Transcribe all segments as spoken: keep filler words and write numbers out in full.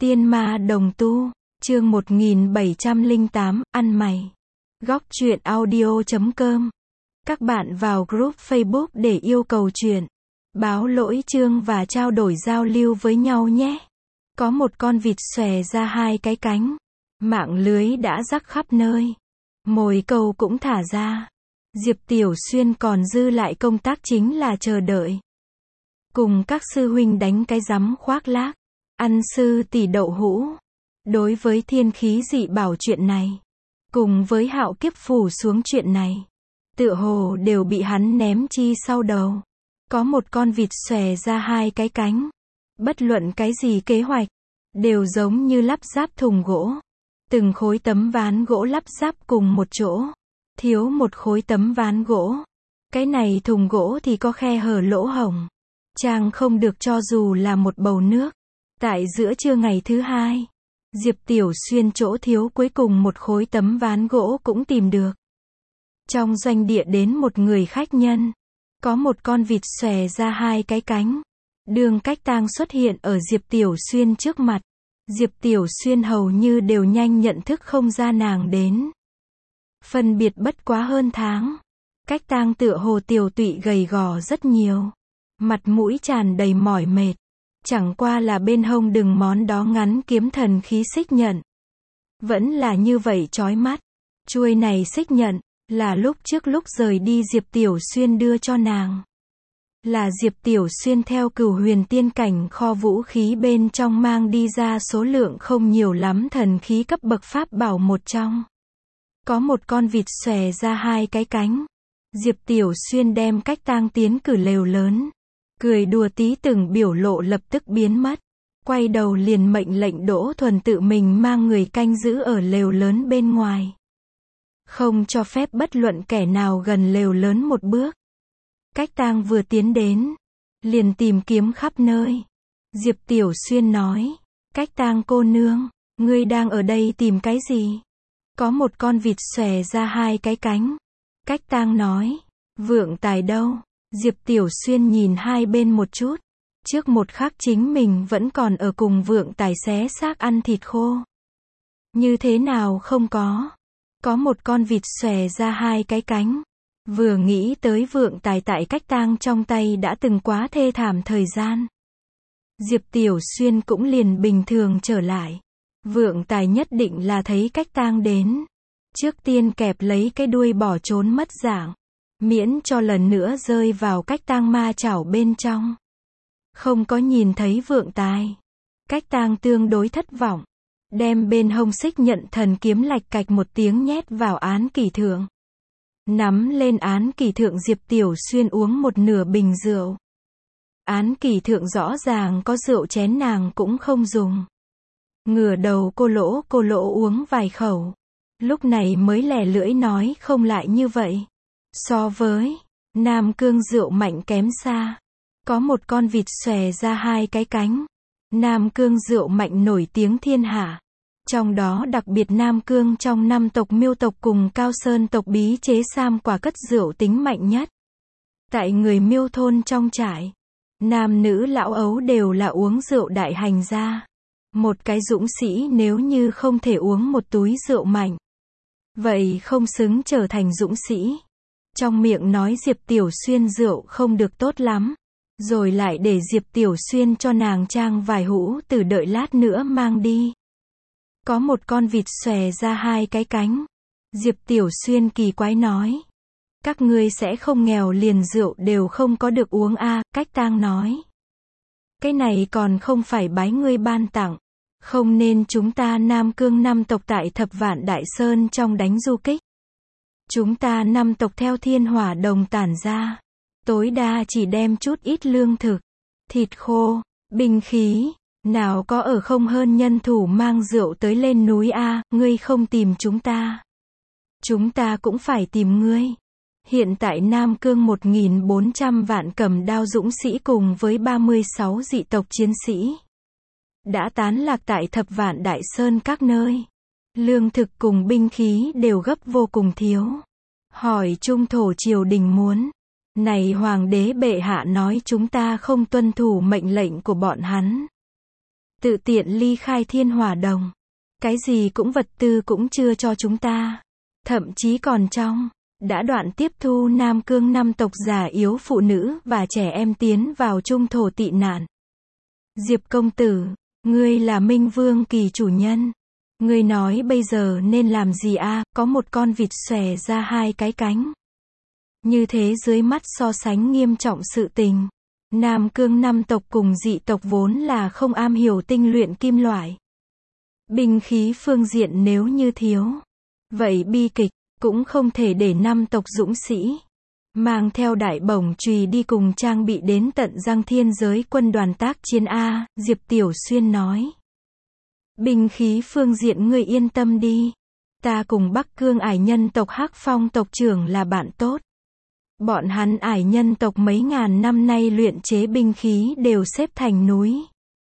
Tiên ma đồng tu, chương một nghìn bảy trăm lẻ tám, ăn mày. Góc truyện audio chấm com. Các bạn vào group Facebook để yêu cầu truyện, báo lỗi chương và trao đổi giao lưu với nhau nhé. Có một con vịt xòe ra hai cái cánh. Mạng lưới đã rắc khắp nơi. Mồi câu cũng thả ra. Diệp Tiểu Xuyên còn dư lại công tác chính là chờ đợi. Cùng các sư huynh đánh cái rắm khoác lác. Ăn sư tỷ đậu hũ. Đối với thiên khí dị bảo chuyện này, cùng với hạo kiếp phủ xuống chuyện này, tựa hồ đều bị hắn ném chi sau đầu. Có một con vịt xòe ra hai cái cánh. Bất luận cái gì kế hoạch, đều giống như lắp ráp thùng gỗ. Từng khối tấm ván gỗ lắp ráp cùng một chỗ. Thiếu một khối tấm ván gỗ. Cái này thùng gỗ thì có khe hở lỗ hổng. Trang không được cho dù là một bầu nước. Tại giữa trưa ngày thứ hai, Diệp Tiểu Xuyên chỗ thiếu cuối cùng một khối tấm ván gỗ cũng tìm được. Trong doanh địa đến một người khách nhân. Có một con vịt xòe ra hai cái cánh. Đường Cách Tang xuất hiện ở Diệp Tiểu Xuyên trước mặt. Diệp Tiểu Xuyên hầu như đều nhanh nhận thức không ra nàng đến. Phân biệt bất quá hơn tháng. Cách Tang tựa hồ tiểu tụy gầy gò rất nhiều. Mặt mũi tràn đầy mỏi mệt. Chẳng qua là bên hông đừng món đó ngắn kiếm thần khí xích nhận. Vẫn là như vậy chói mắt. Chuôi này xích nhận, là lúc trước lúc rời đi Diệp Tiểu Xuyên đưa cho nàng. Là Diệp Tiểu Xuyên theo Cửu Huyền Tiên cảnh kho vũ khí bên trong mang đi ra số lượng không nhiều lắm thần khí cấp bậc pháp bảo một trong. Có một con vịt xòe ra hai cái cánh. Diệp Tiểu Xuyên đem Cách Tang tiến cử lều lớn. Cười đùa tí từng biểu lộ lập tức biến mất. Quay đầu liền mệnh lệnh Đỗ Thuần tự mình mang người canh giữ ở lều lớn bên ngoài. Không cho phép bất luận kẻ nào gần lều lớn một bước. Cách Tang vừa tiến đến, liền tìm kiếm khắp nơi. Diệp Tiểu Xuyên nói, Cách Tang cô nương, ngươi đang ở đây tìm cái gì? Có một con vịt xòe ra hai cái cánh. Cách Tang nói, vượng tài đâu? Diệp Tiểu Xuyên nhìn hai bên một chút. Trước một khắc chính mình vẫn còn ở cùng vượng tài xé xác ăn thịt khô. Như thế nào không có? Có một con vịt xòe ra hai cái cánh. Vừa nghĩ tới vượng tài tại Cách Tang trong tay đã từng quá thê thảm thời gian. Diệp Tiểu Xuyên cũng liền bình thường trở lại. Vượng tài nhất định là thấy Cách Tang đến. Trước tiên kẹp lấy cái đuôi bỏ trốn mất dạng. Miễn cho lần nữa rơi vào Cách Tang ma chảo bên trong. Không có nhìn thấy vượng tài. Cách Tang tương đối thất vọng. Đem bên hông xích nhận thần kiếm lạch cạch một tiếng nhét vào án kỷ thượng. Nắm lên án kỷ thượng Diệp Tiểu Xuyên uống một nửa bình rượu. Án kỷ thượng rõ ràng có rượu chén nàng cũng không dùng. Ngửa đầu cô lỗ cô lỗ uống vài khẩu. Lúc này mới lẻ lưỡi nói không lại như vậy. So với Nam Cương rượu mạnh kém xa. Có một con vịt xòe ra hai cái cánh. Nam Cương rượu mạnh nổi tiếng thiên hạ. Trong đó đặc biệt Nam Cương trong năm tộc Miêu tộc cùng Cao Sơn tộc bí chế sam quả cất rượu tính mạnh nhất. Tại người Miêu thôn trong trại, nam nữ lão ấu đều là uống rượu đại hành gia. Một cái dũng sĩ nếu như không thể uống một túi rượu mạnh, vậy không xứng trở thành dũng sĩ. Trong miệng nói Diệp Tiểu Xuyên rượu không được tốt lắm. Rồi lại để Diệp Tiểu Xuyên cho nàng trang vài hũ từ đợi lát nữa mang đi. Có một con vịt xòe ra hai cái cánh. Diệp Tiểu Xuyên kỳ quái nói. Các ngươi sẽ không nghèo liền rượu đều không có được uống a à, Cách Tang nói. Cái này còn không phải bái ngươi ban tặng. Không nên chúng ta Nam Cương năm tộc tại Thập Vạn Đại Sơn trong đánh du kích. Chúng ta năm tộc theo thiên hỏa đồng tản ra. Tối đa chỉ đem chút ít lương thực, thịt khô, binh khí, nào có ở không hơn nhân thủ mang rượu tới lên núi a, ngươi không tìm chúng ta. Chúng ta cũng phải tìm ngươi. Hiện tại Nam Cương một nghìn bốn trăm vạn cầm đao dũng sĩ cùng với ba mươi sáu dị tộc chiến sĩ. Đã tán lạc tại Thập Vạn Đại Sơn các nơi. Lương thực cùng binh khí đều gấp vô cùng thiếu. Hỏi Trung Thổ triều đình muốn. Này hoàng đế bệ hạ nói chúng ta không tuân thủ mệnh lệnh của bọn hắn. Tự tiện ly khai thiên hỏa đồng. Cái gì cũng vật tư cũng chưa cho chúng ta. Thậm chí còn trong, đã đoạn tiếp thu Nam Cương năm tộc già yếu phụ nữ và trẻ em tiến vào trung thổ tị nạn. Diệp công tử, ngươi là Minh Vương Kỳ chủ nhân. Ngươi nói bây giờ nên làm gì a? Có một con vịt xòe ra hai cái cánh. Như thế dưới mắt so sánh nghiêm trọng sự tình. Nam Cương năm tộc cùng dị tộc vốn là không am hiểu tinh luyện kim loại. Binh khí phương diện nếu như thiếu. Vậy bi kịch, cũng không thể để năm tộc dũng sĩ mang theo đại bổng chùy đi cùng trang bị đến tận răng thiên giới quân đoàn tác chiến a, Diệp Tiểu Xuyên nói. Binh khí phương diện ngươi yên tâm đi. Ta cùng Bắc Cương ải nhân tộc Hắc Phong tộc trưởng là bạn tốt. Bọn hắn ải nhân tộc mấy ngàn năm nay luyện chế binh khí đều xếp thành núi.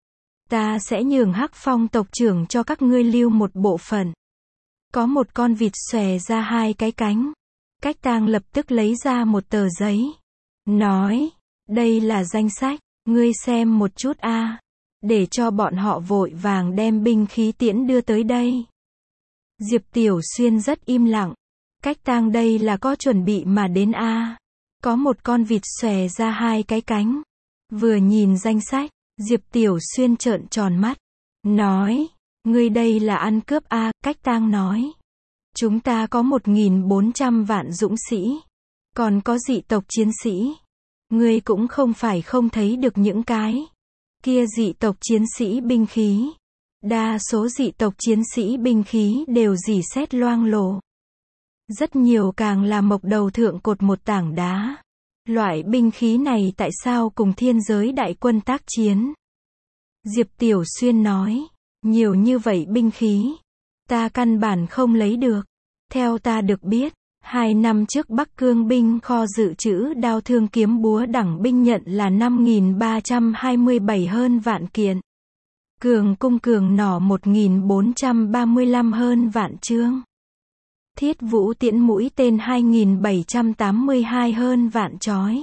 Ta sẽ nhường Hắc Phong tộc trưởng cho các ngươi lưu một bộ phận. Có một con vịt xòe ra hai cái cánh. Cách Tang lập tức lấy ra một tờ giấy. Nói, đây là danh sách, ngươi xem một chút a, để cho bọn họ vội vàng đem binh khí tiễn đưa tới đây. Diệp Tiểu Xuyên rất im lặng. Cách Tang đây là có chuẩn bị mà đến a. Có một con vịt xòe ra hai cái cánh. Vừa nhìn danh sách, Diệp Tiểu Xuyên trợn tròn mắt. Nói, ngươi đây là ăn cướp a, Cách Tang nói. Chúng ta có một nghìn bốn trăm vạn dũng sĩ. Còn có dị tộc chiến sĩ. Ngươi cũng không phải không thấy được những cái kia dị tộc chiến sĩ binh khí. Đa số dị tộc chiến sĩ binh khí đều rỉ sét loang lổ. Rất nhiều càng là mộc đầu thượng cột một tảng đá. Loại binh khí này tại sao cùng thiên giới đại quân tác chiến? Diệp Tiểu Xuyên nói, nhiều như vậy binh khí, ta căn bản không lấy được. Theo ta được biết, hai năm trước Bắc Cương binh kho dự trữ đao thương kiếm búa đẳng binh nhận là năm nghìn ba trăm hai mươi bảy hơn vạn kiện. Cường cung cường nỏ một nghìn bốn trăm ba mươi lăm hơn vạn chương. Thiết vũ tiễn mũi tên hai nghìn bảy trăm tám mươi hai hơn vạn chói.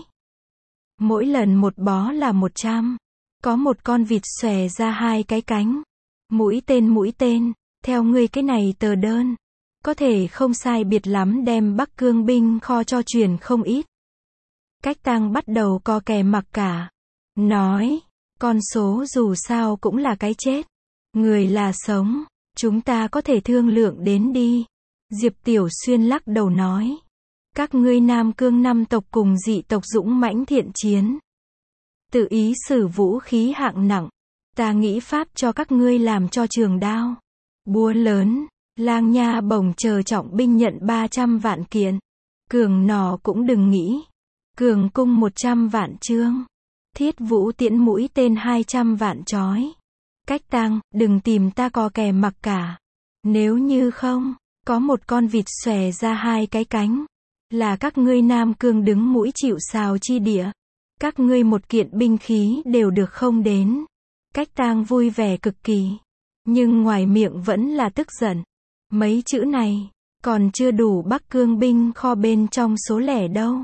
Mỗi lần một bó là một trăm. Có một con vịt xòe ra hai cái cánh. Mũi tên mũi tên, theo ngươi cái này tờ đơn. Có thể không sai biệt lắm đem Bắc Cương binh kho cho truyền không ít. Cách Tang bắt đầu co kè mặc cả. Nói, con số dù sao cũng là cái chết. Người là sống, chúng ta có thể thương lượng đến đi. Diệp Tiểu Xuyên lắc đầu nói. Các ngươi Nam Cương năm tộc cùng dị tộc dũng mãnh thiện chiến. Tự ý sử vũ khí hạng nặng. Ta nghĩ pháp cho các ngươi làm cho trường đao. Búa lớn, lang nha bổng chờ trọng binh nhận ba trăm vạn kiện. Cường nỏ cũng đừng nghĩ. Cường cung một trăm vạn chương. Thiết vũ tiễn mũi tên hai trăm vạn chói. Cách Tang, đừng tìm ta co kè mặc cả. Nếu như không, có một con vịt xòe ra hai cái cánh. Là các ngươi Nam Cương đứng mũi chịu sào chi địa. Các ngươi một kiện binh khí đều được không đến. Cách Tang vui vẻ cực kỳ. Nhưng ngoài miệng vẫn là tức giận. Mấy chữ này, còn chưa đủ Bắc Cương binh kho bên trong số lẻ đâu.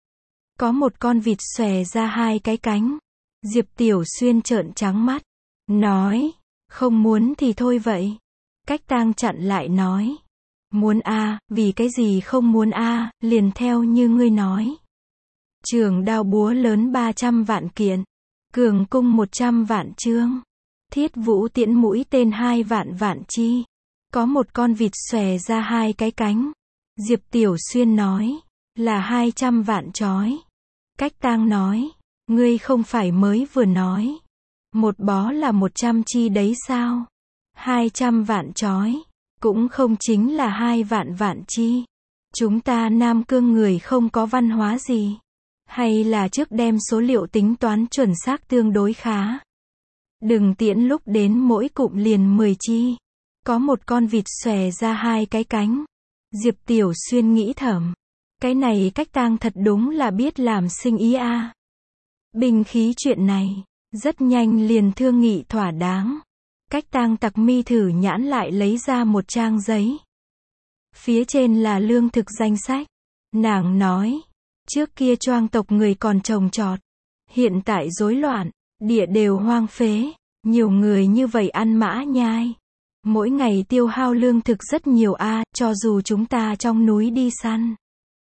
Có một con vịt xòe ra hai cái cánh. Diệp Tiểu Xuyên trợn trắng mắt. Nói, không muốn thì thôi vậy. Cách Tang chặn lại nói. Muốn a, vì cái gì không muốn a, liền theo như ngươi nói. Trường đao búa lớn ba trăm vạn kiện. Cường cung một trăm vạn chương. Thiết vũ tiễn mũi tên hai vạn vạn chi. Có một con vịt xòe ra hai cái cánh. Diệp Tiểu Xuyên nói. Là hai trăm vạn chói. Cách Tang nói. Ngươi không phải mới vừa nói. Một bó là một trăm chi đấy sao? Hai trăm vạn chói. Cũng không chính là hai vạn vạn chi. Chúng ta Nam Cương người không có văn hóa gì. Hay là trước đem số liệu tính toán chuẩn xác tương đối khá. Đừng tiễn lúc đến mỗi cụm liền mười chi. Có một con vịt xòe ra hai cái cánh. Diệp Tiểu Xuyên nghĩ thầm. Cái này Cách Tang thật đúng là biết làm sinh ý a. À. Binh khí chuyện này, rất nhanh liền thương nghị thỏa đáng. Cách Tang tặc mi thử nhãn lại lấy ra một trang giấy. Phía trên là lương thực danh sách. Nàng nói, trước kia Choang tộc người còn trồng trọt. Hiện tại rối loạn, địa đều hoang phế. Nhiều người như vậy ăn mã nhai. Mỗi ngày tiêu hao lương thực rất nhiều a, cho dù chúng ta trong núi đi săn.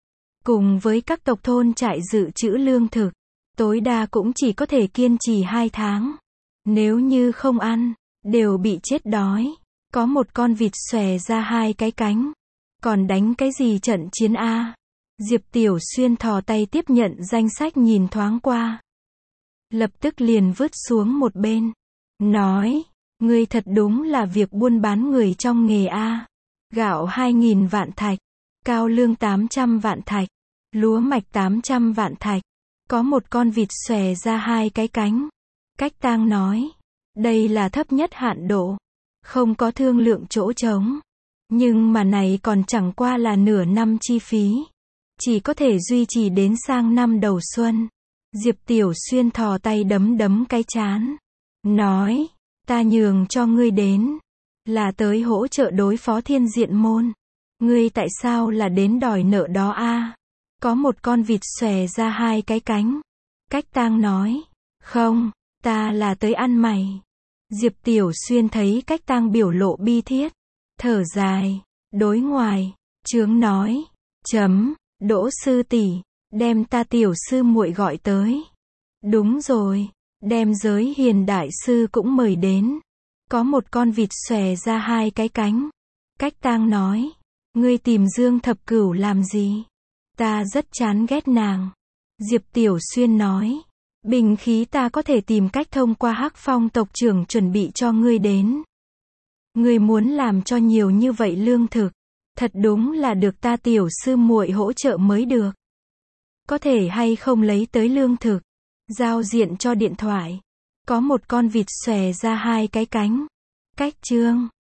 Cùng với các tộc thôn trại dự trữ lương thực, tối đa cũng chỉ có thể kiên trì hai tháng. Nếu như không ăn, đều bị chết đói. Có một con vịt xòe ra hai cái cánh. Còn đánh cái gì trận chiến a? Diệp Tiểu Xuyên thò tay tiếp nhận danh sách nhìn thoáng qua. Lập tức liền vứt xuống một bên. Nói, ngươi thật đúng là việc buôn bán người trong nghề a. Gạo hai nghìn vạn thạch, cao lương tám trăm vạn thạch, lúa mạch tám trăm vạn thạch. Có một con vịt xòe ra hai cái cánh. Cách Tang nói, đây là thấp nhất hạn độ. Không có thương lượng chỗ trống. Nhưng mà này còn chẳng qua là nửa năm chi phí. Chỉ có thể duy trì đến sang năm đầu xuân. Diệp Tiểu Xuyên thò tay đấm đấm cái trán. Nói, ta nhường cho ngươi đến. Là tới hỗ trợ đối phó thiên diện môn. Ngươi tại sao là đến đòi nợ đó a? Có một con vịt xòe ra hai cái cánh. Cách Tang nói, không, ta là tới ăn mày. Diệp Tiểu Xuyên thấy Cách Tang biểu lộ bi thiết. Thở dài, đối ngoài, chướng nói, chấm, Đỗ sư tỷ, đem ta tiểu sư muội gọi tới. Đúng rồi, đem giới hiền đại sư cũng mời đến. Có một con vịt xòe ra hai cái cánh. Cách Tang nói, ngươi tìm Dương Thập Cửu làm gì? Ta rất chán ghét nàng. Diệp Tiểu Xuyên nói, bình khí ta có thể tìm cách thông qua Hắc Phong tộc trưởng chuẩn bị cho ngươi đến. Ngươi muốn làm cho nhiều như vậy lương thực, thật đúng là được ta tiểu sư muội hỗ trợ mới được. Có thể hay không lấy tới lương thực, giao diện cho điện thoại. Có một con vịt xòe ra hai cái cánh. Cách Trương,